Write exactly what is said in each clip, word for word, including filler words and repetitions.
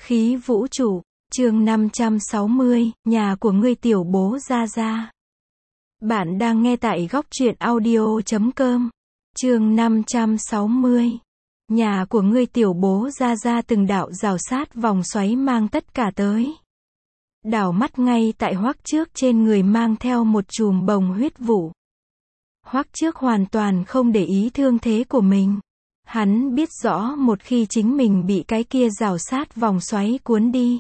Khí vũ trụ, chương năm trăm sáu mươi, nhà của ngươi tiểu bố Gia Gia. Bạn đang nghe tại góc truyện audio chấm com. Chương năm trăm sáu mươi. Nhà của ngươi tiểu bố Gia Gia từng đạo rào sát vòng xoáy mang tất cả tới. Đảo mắt ngay tại Hoắc Trước trên người mang theo một chùm bồng huyết vụ. Hoắc Trước hoàn toàn không để ý thương thế của mình. Hắn biết rõ một khi chính mình bị cái kia rào sát vòng xoáy cuốn đi.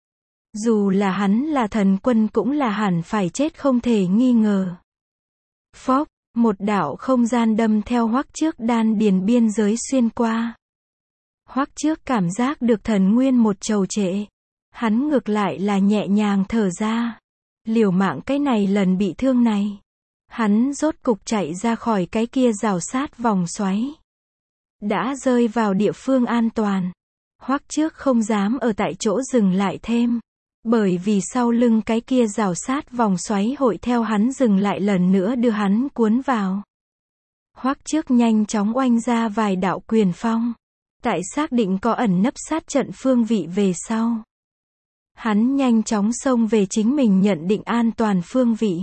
Dù là hắn là thần quân cũng là hẳn phải chết không thể nghi ngờ. Phốc, một đạo không gian đâm theo Hoắc Trước đan điền biên giới xuyên qua. Hoắc Trước cảm giác được thần nguyên một trầu trệ. Hắn ngược lại là nhẹ nhàng thở ra. Liều mạng cái này lần bị thương này. Hắn rốt cục chạy ra khỏi cái kia rào sát vòng xoáy. Đã rơi vào địa phương an toàn. Hoắc Trước không dám ở tại chỗ dừng lại thêm. Bởi vì sau lưng cái kia rào sát vòng xoáy hội theo hắn dừng lại lần nữa đưa hắn cuốn vào. Hoắc Trước nhanh chóng oanh ra vài đạo quyền phong. Tại xác định có ẩn nấp sát trận phương vị về sau. Hắn nhanh chóng xông về chính mình nhận định an toàn phương vị.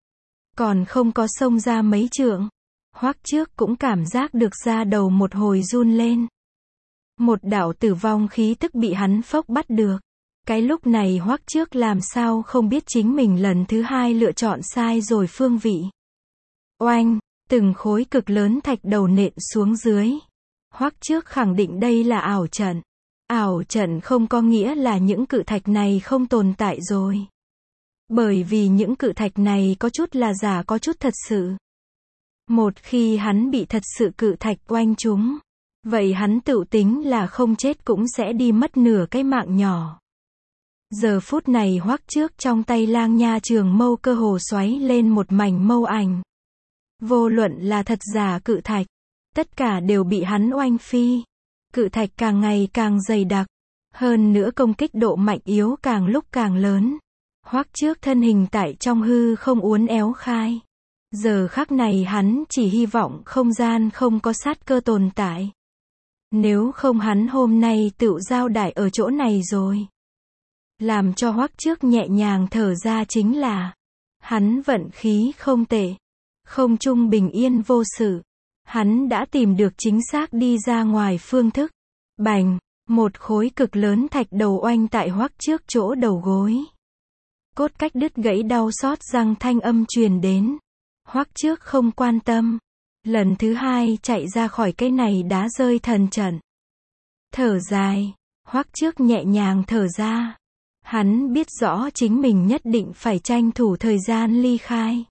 Còn không có xông ra mấy trượng. Hoắc Trước cũng cảm giác được da đầu một hồi run lên. Một đạo tử vong khí tức bị hắn phốc bắt được. Cái lúc này Hoắc Trước làm sao không biết chính mình lần thứ hai lựa chọn sai rồi phương vị. Oanh, từng khối cực lớn thạch đầu nện xuống dưới. Hoắc Trước khẳng định đây là ảo trận. Ảo trận không có nghĩa là những cự thạch này không tồn tại rồi. Bởi vì những cự thạch này có chút là giả có chút thật sự. Một khi hắn bị thật sự cự thạch oanh trúng, vậy hắn tự tính là không chết cũng sẽ đi mất nửa cái mạng nhỏ. Giờ phút này Hoắc Trước trong tay lang nha trường mâu cơ hồ xoáy lên một mảnh mâu ảnh. Vô luận là thật giả cự thạch, tất cả đều bị hắn oanh phi. Cự thạch càng ngày càng dày đặc, hơn nữa công kích độ mạnh yếu càng lúc càng lớn. Hoắc Trước thân hình tại trong hư không uốn éo khai. Giờ khắc này hắn chỉ hy vọng không gian không có sát cơ tồn tại. Nếu không hắn hôm nay tự giao đại ở chỗ này rồi. Làm cho Hoắc Trước nhẹ nhàng thở ra chính là hắn vận khí không tệ. Không trung bình yên vô sự. Hắn đã tìm được chính xác đi ra ngoài phương thức. Bành, một khối cực lớn thạch đầu oanh tại Hoắc Trước chỗ đầu gối. Cốt cách đứt gãy đau xót răng thanh âm truyền đến. Hoắc Trước không quan tâm. Lần thứ hai chạy ra khỏi cái này đá rơi thần trận. Thở dài. Hoắc Trước nhẹ nhàng thở ra. Hắn biết rõ chính mình nhất định phải tranh thủ thời gian ly khai.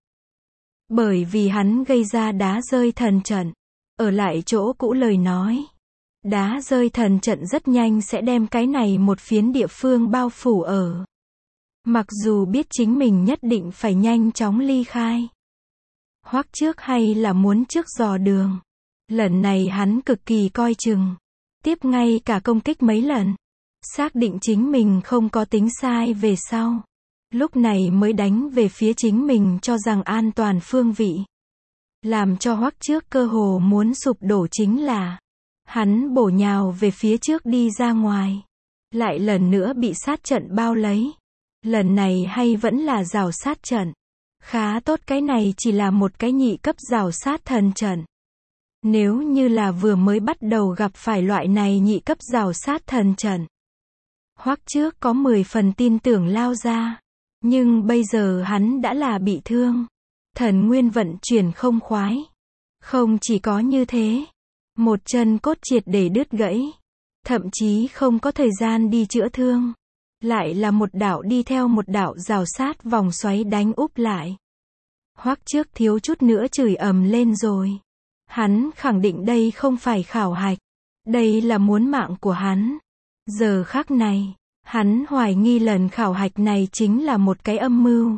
Bởi vì hắn gây ra đá rơi thần trận. Ở lại chỗ cũ lời nói. Đá rơi thần trận rất nhanh sẽ đem cái này một phiến địa phương bao phủ ở. Mặc dù biết chính mình nhất định phải nhanh chóng ly khai. Hoắc Trước hay là muốn trước dò đường. Lần này hắn cực kỳ coi chừng. Tiếp ngay cả công kích mấy lần. Xác định chính mình không có tính sai về sau. Lúc này mới đánh về phía chính mình cho rằng an toàn phương vị. Làm cho Hoắc Trước cơ hồ muốn sụp đổ chính là. Hắn bổ nhào về phía trước đi ra ngoài. Lại lần nữa bị sát trận bao lấy. Lần này hay vẫn là rào sát trận. Khá tốt cái này chỉ là một cái nhị cấp rào sát thần trận. Nếu như là vừa mới bắt đầu gặp phải loại này nhị cấp rào sát thần trận. Hoắc Trước có mười phần tin tưởng lao ra. Nhưng bây giờ hắn đã là bị thương. Thần nguyên vận chuyển không khoái. Không chỉ có như thế. Một chân cốt triệt để đứt gãy. Thậm chí không có thời gian đi chữa thương. Lại là một đạo đi theo một đạo rào sát vòng xoáy đánh úp lại. Hoắc Trước thiếu chút nữa chửi ầm lên rồi. Hắn khẳng định đây không phải khảo hạch. Đây là muốn mạng của hắn. Giờ khắc này, hắn hoài nghi lần khảo hạch này chính là một cái âm mưu.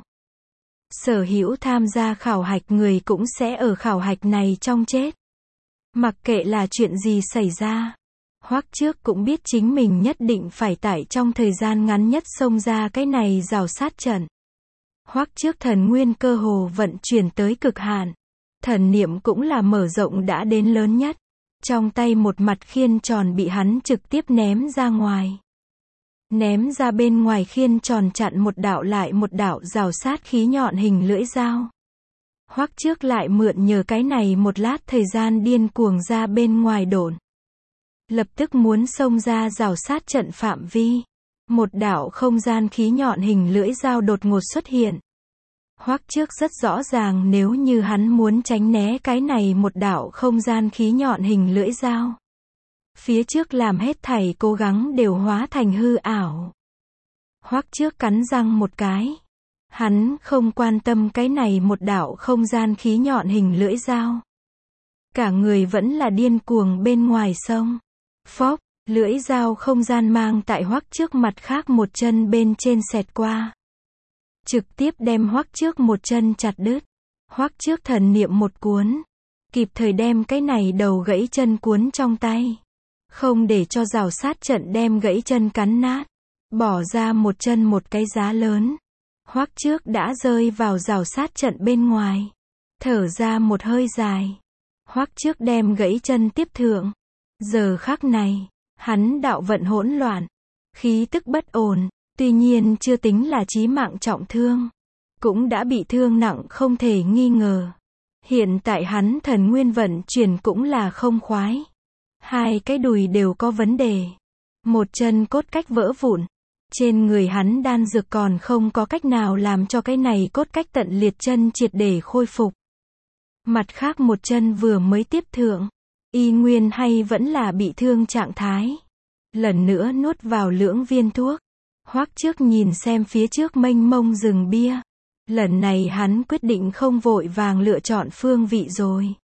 Sở hữu tham gia khảo hạch người cũng sẽ ở khảo hạch này trong chết. Mặc kệ là chuyện gì xảy ra. Hoắc Trước cũng biết chính mình nhất định phải tại trong thời gian ngắn nhất xông ra cái này rào sát trận. Hoắc Trước thần nguyên cơ hồ vận chuyển tới cực hạn. Thần niệm cũng là mở rộng đã đến lớn nhất. Trong tay một mặt khiên tròn bị hắn trực tiếp ném ra ngoài. ném ra bên ngoài khiên tròn chặn một đạo lại một đạo rào sát khí nhọn hình lưỡi dao. Hoắc Trước lại mượn nhờ cái này một lát thời gian điên cuồng ra bên ngoài độn. Lập tức muốn xông ra rào sát trận phạm vi. Một đạo không gian khí nhọn hình lưỡi dao đột ngột xuất hiện. Hoắc Trước rất rõ ràng nếu như hắn muốn tránh né cái này một đạo không gian khí nhọn hình lưỡi dao. Phía trước làm hết thảy cố gắng đều hóa thành hư ảo. Hoắc Trước cắn răng một cái. Hắn không quan tâm cái này một đạo không gian khí nhọn hình lưỡi dao. Cả người vẫn là điên cuồng bên ngoài sông. Phốc, lưỡi dao không gian mang tại Hoắc Trước mặt khác một chân bên trên xẹt qua. Trực tiếp đem Hoắc Trước một chân chặt đứt. Hoắc Trước thần niệm một cuốn. Kịp thời đem cái này đầu gãy chân cuốn trong tay. Không để cho rào sát trận đem gãy chân cắn nát. Bỏ ra một chân một cái giá lớn. Hoắc Trước đã rơi vào rào sát trận bên ngoài. Thở ra một hơi dài. Hoắc Trước đem gãy chân tiếp thượng. Giờ khắc này, hắn đạo vận hỗn loạn. Khí tức bất ổn. Tuy nhiên chưa tính là chí mạng trọng thương. Cũng đã bị thương nặng không thể nghi ngờ. Hiện tại hắn thần nguyên vận chuyển cũng là không khoái. Hai cái đùi đều có vấn đề. Một chân cốt cách vỡ vụn. Trên người hắn đan dược còn không có cách nào làm cho cái này cốt cách tận liệt chân triệt để khôi phục. Mặt khác một chân vừa mới tiếp thượng. Y nguyên hay vẫn là bị thương trạng thái. Lần nữa nuốt vào lưỡng viên thuốc. Hoắc Trước nhìn xem phía trước mênh mông rừng bia. Lần này hắn quyết định không vội vàng lựa chọn phương vị rồi.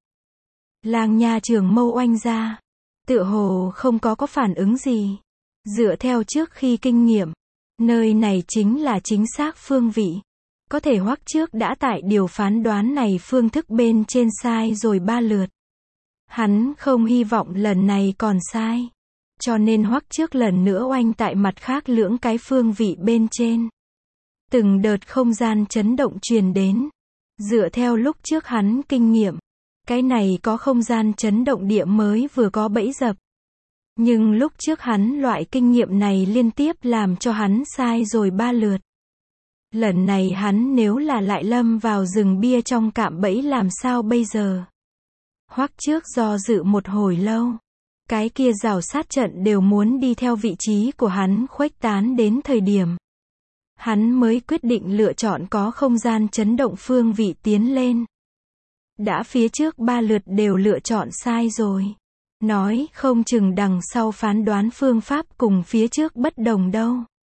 Lang Nha Trường Mâu oanh ra. Tựa hồ không có có phản ứng gì. Dựa theo trước khi kinh nghiệm. Nơi này chính là chính xác phương vị. Có thể Hoắc Trước đã tại điều phán đoán này phương thức bên trên sai rồi ba lượt. Hắn không hy vọng lần này còn sai. Cho nên Hoắc Trước lần nữa oanh tại mặt khác lưỡng cái phương vị bên trên. Từng đợt không gian chấn động truyền đến. Dựa theo lúc trước hắn kinh nghiệm. Cái này có không gian chấn động địa mới vừa có bẫy dập. Nhưng lúc trước hắn loại kinh nghiệm này liên tiếp làm cho hắn sai rồi ba lượt. Lần này hắn nếu là lại lâm vào rừng bia trong cạm bẫy làm sao bây giờ? Hoắc Trước do dự một hồi lâu. Cái kia rào sát trận đều muốn đi theo vị trí của hắn khuếch tán đến thời điểm. Hắn mới quyết định lựa chọn có không gian chấn động phương vị tiến lên. Đã phía trước ba lượt đều lựa chọn sai rồi. Nói không chừng đằng sau phán đoán phương pháp cùng phía trước bất đồng đâu.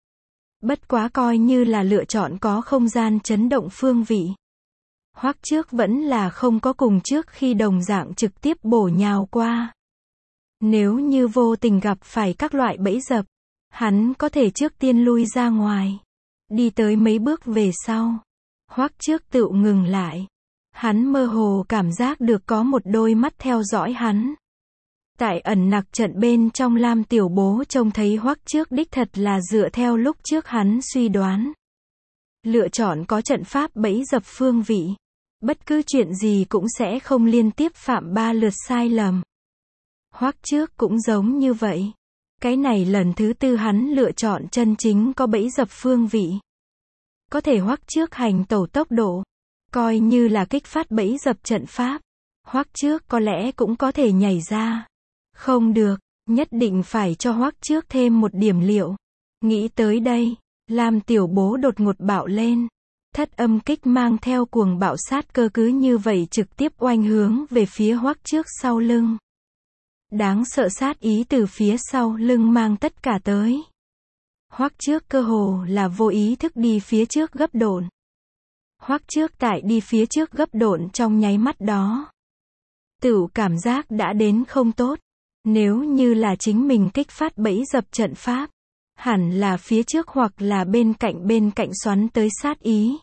Bất quá coi như là lựa chọn có không gian chấn động phương vị. Hoắc Trước vẫn là không có cùng trước khi đồng dạng trực tiếp bổ nhào qua. Nếu như vô tình gặp phải các loại bẫy dập, hắn có thể trước tiên lui ra ngoài. Đi tới mấy bước về sau. Hoắc Trước tự ngừng lại. Hắn mơ hồ cảm giác được có một đôi mắt theo dõi hắn. Tại ẩn nặc trận bên trong Lam Tiểu Bố trông thấy Hoắc Trước đích thật là dựa theo lúc trước hắn suy đoán. Lựa chọn có trận pháp bẫy dập phương vị. Bất cứ chuyện gì cũng sẽ không liên tiếp phạm ba lượt sai lầm. Hoắc Trước cũng giống như vậy. Cái này lần thứ tư hắn lựa chọn chân chính có bẫy dập phương vị. Có thể Hoắc Trước hành tẩu tốc độ. Coi như là kích phát bẫy dập trận pháp. Hoắc Trước có lẽ cũng có thể nhảy ra. Không được, nhất định phải cho Hoắc Trước thêm một điểm liệu. Nghĩ tới đây, Lam Tiểu Bố đột ngột bạo lên. Thất âm kích mang theo cuồng bạo sát cơ cứ như vậy trực tiếp oanh hướng về phía Hoắc Trước sau lưng. Đáng sợ sát ý từ phía sau lưng mang tất cả tới. Hoắc Trước cơ hồ là vô ý thức đi phía trước gấp độn. Hoắc Trước tại đi phía trước gấp độn trong nháy mắt đó. Tự cảm giác đã đến không tốt. Nếu như là chính mình kích phát bẫy dập trận pháp, hẳn là phía trước hoặc là bên cạnh bên cạnh xoắn tới sát ý.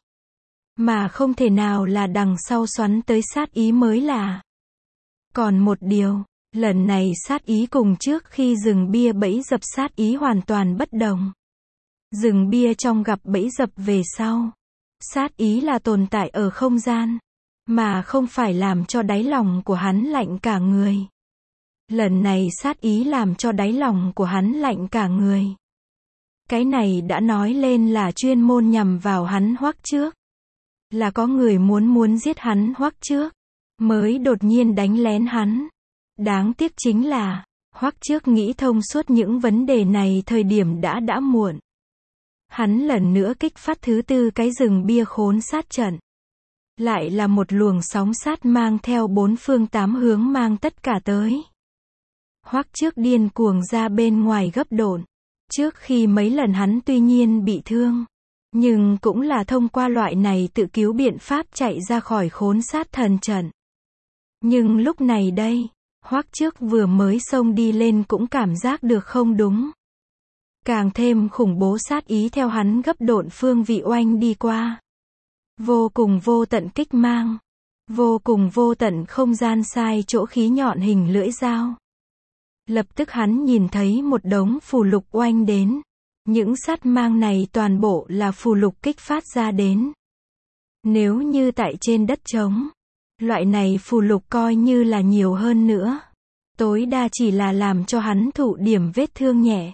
Mà không thể nào là đằng sau xoắn tới sát ý mới là. Còn một điều, lần này sát ý cùng trước khi rừng bia bẫy dập sát ý hoàn toàn bất đồng. Rừng bia trong gặp bẫy dập về sau. Sát ý là tồn tại ở không gian, mà không phải làm cho đáy lòng của hắn lạnh cả người. Lần này sát ý làm cho đáy lòng của hắn lạnh cả người. Cái này đã nói lên là chuyên môn nhằm vào hắn Hoắc Trước. Là có người muốn muốn giết hắn Hoắc Trước, mới đột nhiên đánh lén hắn. Đáng tiếc chính là, Hoắc Trước nghĩ thông suốt những vấn đề này thời điểm đã đã muộn. Hắn lần nữa kích phát thứ tư cái rừng bia khốn sát trận. Lại là một luồng sóng sát mang theo bốn phương tám hướng mang tất cả tới. Hoắc Trước điên cuồng ra bên ngoài gấp độn. Trước khi mấy lần hắn tuy nhiên bị thương, nhưng cũng là thông qua loại này tự cứu biện pháp chạy ra khỏi khốn sát thần trận. Nhưng lúc này đây, Hoắc Trước vừa mới xông đi lên cũng cảm giác được không đúng. Càng thêm khủng bố sát ý theo hắn gấp độn phương vị oanh đi qua. Vô cùng vô tận kích mang. Vô cùng vô tận không gian sai chỗ khí nhọn hình lưỡi dao. Lập tức hắn nhìn thấy một đống phù lục oanh đến. Những sát mang này toàn bộ là phù lục kích phát ra đến. Nếu như tại trên đất trống, loại này phù lục coi như là nhiều hơn nữa. Tối đa chỉ là làm cho hắn thụ điểm vết thương nhẹ.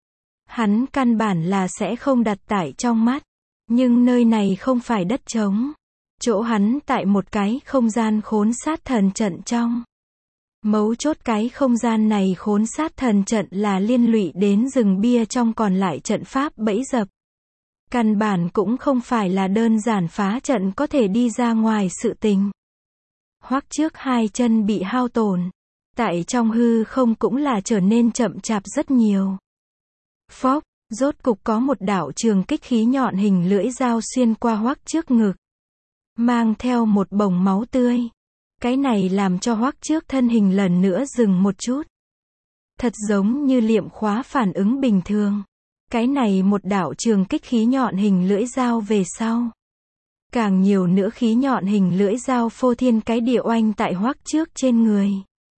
Hắn căn bản là sẽ không đặt tại trong mắt. Nhưng nơi này không phải đất trống. Chỗ hắn tại một cái không gian khốn sát thần trận trong. Mấu chốt cái không gian này khốn sát thần trận là liên lụy đến rừng bia trong còn lại trận pháp bẫy dập. Căn bản cũng không phải là đơn giản phá trận có thể đi ra ngoài sự tình. Hoắc Trước hai chân bị hao tổn. Tại trong hư không cũng là trở nên chậm chạp rất nhiều. Phốc, rốt cục có một đạo trường kích khí nhọn hình lưỡi dao xuyên qua Hoắc Trước ngực. Mang theo một bồng máu tươi. Cái này làm cho Hoắc Trước thân hình lần nữa dừng một chút. Thật giống như liệm khóa phản ứng bình thường. Cái này một đạo trường kích khí nhọn hình lưỡi dao về sau. Càng nhiều nữa khí nhọn hình lưỡi dao phô thiên cái địa oanh tại Hoắc Trước trên người.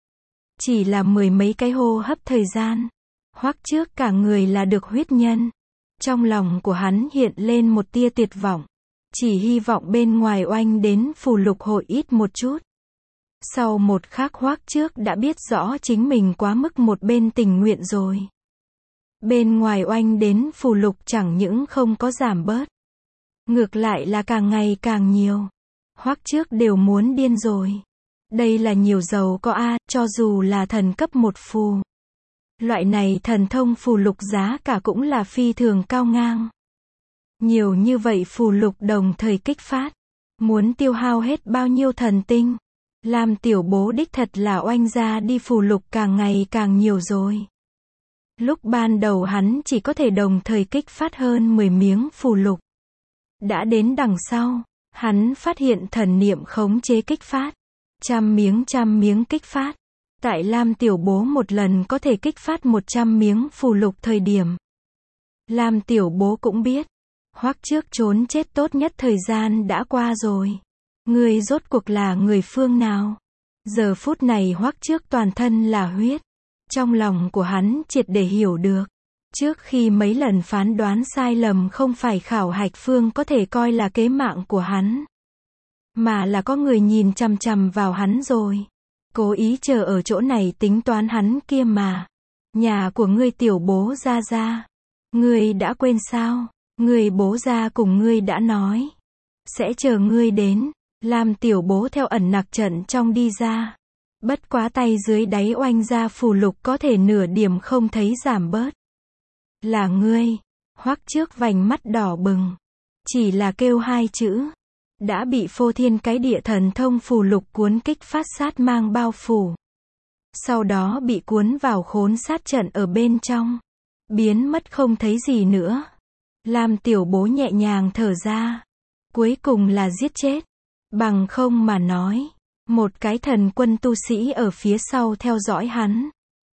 Chỉ là mười mấy cái hô hấp thời gian. Hoắc Trước cả người là được huyết nhân. Trong lòng của hắn hiện lên một tia tuyệt vọng. Chỉ hy vọng bên ngoài oanh đến phù lục hội ít một chút. Sau một khắc Hoắc Trước đã biết rõ chính mình quá mức một bên tình nguyện rồi. Bên ngoài oanh đến phù lục chẳng những không có giảm bớt. Ngược lại là càng ngày càng nhiều. Hoắc Trước đều muốn điên rồi. Đây là nhiều giàu có a, cho dù là thần cấp một phù. Loại này thần thông phù lục giá cả cũng là phi thường cao ngang. Nhiều như vậy phù lục đồng thời kích phát. Muốn tiêu hao hết bao nhiêu thần tinh. Làm tiểu bố đích thật là oanh ra đi phù lục càng ngày càng nhiều rồi. Lúc ban đầu hắn chỉ có thể đồng thời kích phát hơn mười miếng phù lục. Đã đến đằng sau, hắn phát hiện thần niệm khống chế kích phát. Trăm miếng trăm miếng kích phát. Tại Lam tiểu bố một lần có thể kích phát một trăm miếng phù lục thời điểm. Lam tiểu bố cũng biết. Hoắc Trước trốn chết tốt nhất thời gian đã qua rồi. Người rốt cuộc là người phương nào? Giờ phút này Hoắc Trước toàn thân là huyết. Trong lòng của hắn triệt để hiểu được. Trước khi mấy lần phán đoán sai lầm không phải khảo hạch phương có thể coi là kế mạng của hắn. Mà là có người nhìn chằm chằm vào hắn rồi. Cố ý chờ ở chỗ này tính toán hắn kia mà. Nhà của ngươi tiểu bố ra ra. Ngươi đã quên sao? Ngươi bố ra cùng ngươi đã nói. Sẽ chờ ngươi đến. Làm tiểu bố theo ẩn nặc trận trong đi ra. Bất quá tay dưới đáy oanh ra phù lục có thể nửa điểm không thấy giảm bớt. Là ngươi. Hoắc Trước vành mắt đỏ bừng. Chỉ là kêu hai chữ. Đã bị phô thiên cái địa thần thông phù lục cuốn kích phát sát mang bao phủ. Sau đó bị cuốn vào khốn sát trận ở bên trong. Biến mất không thấy gì nữa. Làm tiểu bố nhẹ nhàng thở ra. Cuối cùng là giết chết. Bằng không mà nói. Một cái thần quân tu sĩ ở phía sau theo dõi hắn.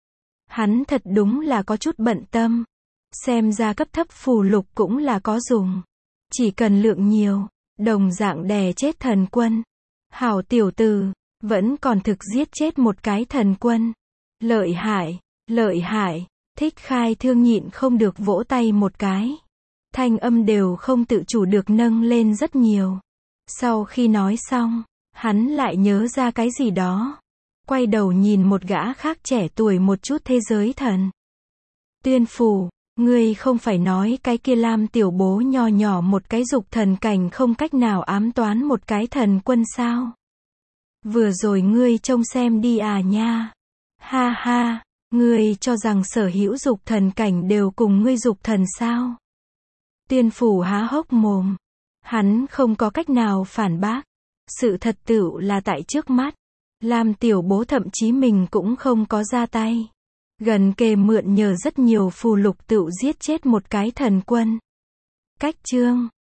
Hắn thật đúng là có chút bận tâm. Xem ra cấp thấp phù lục cũng là có dùng. Chỉ cần lượng nhiều. Đồng dạng đè chết thần quân. Hảo tiểu tử. Vẫn còn thực giết chết một cái thần quân. Lợi hại. Lợi hại. Thích Khai Thương nhịn không được vỗ tay một cái. Thanh âm đều không tự chủ được nâng lên rất nhiều. Sau khi nói xong, hắn lại nhớ ra cái gì đó. Quay đầu nhìn một gã khác trẻ tuổi một chút thế giới thần. Tuyên Phủ, Ngươi không phải nói cái kia Lam tiểu bố nho nhỏ một cái dục thần cảnh không cách nào ám toán một cái thần quân sao? Vừa rồi ngươi trông xem đi à nha. Ha ha, ngươi cho rằng sở hữu dục thần cảnh đều cùng ngươi dục thần sao? Tiên phủ há hốc mồm. Hắn không có cách nào phản bác. Sự thật tựu là tại trước mắt. Lam tiểu bố thậm chí mình cũng không có ra tay. Gần kề mượn nhờ rất nhiều phù lục tựu giết chết một cái thần quân. Cách chương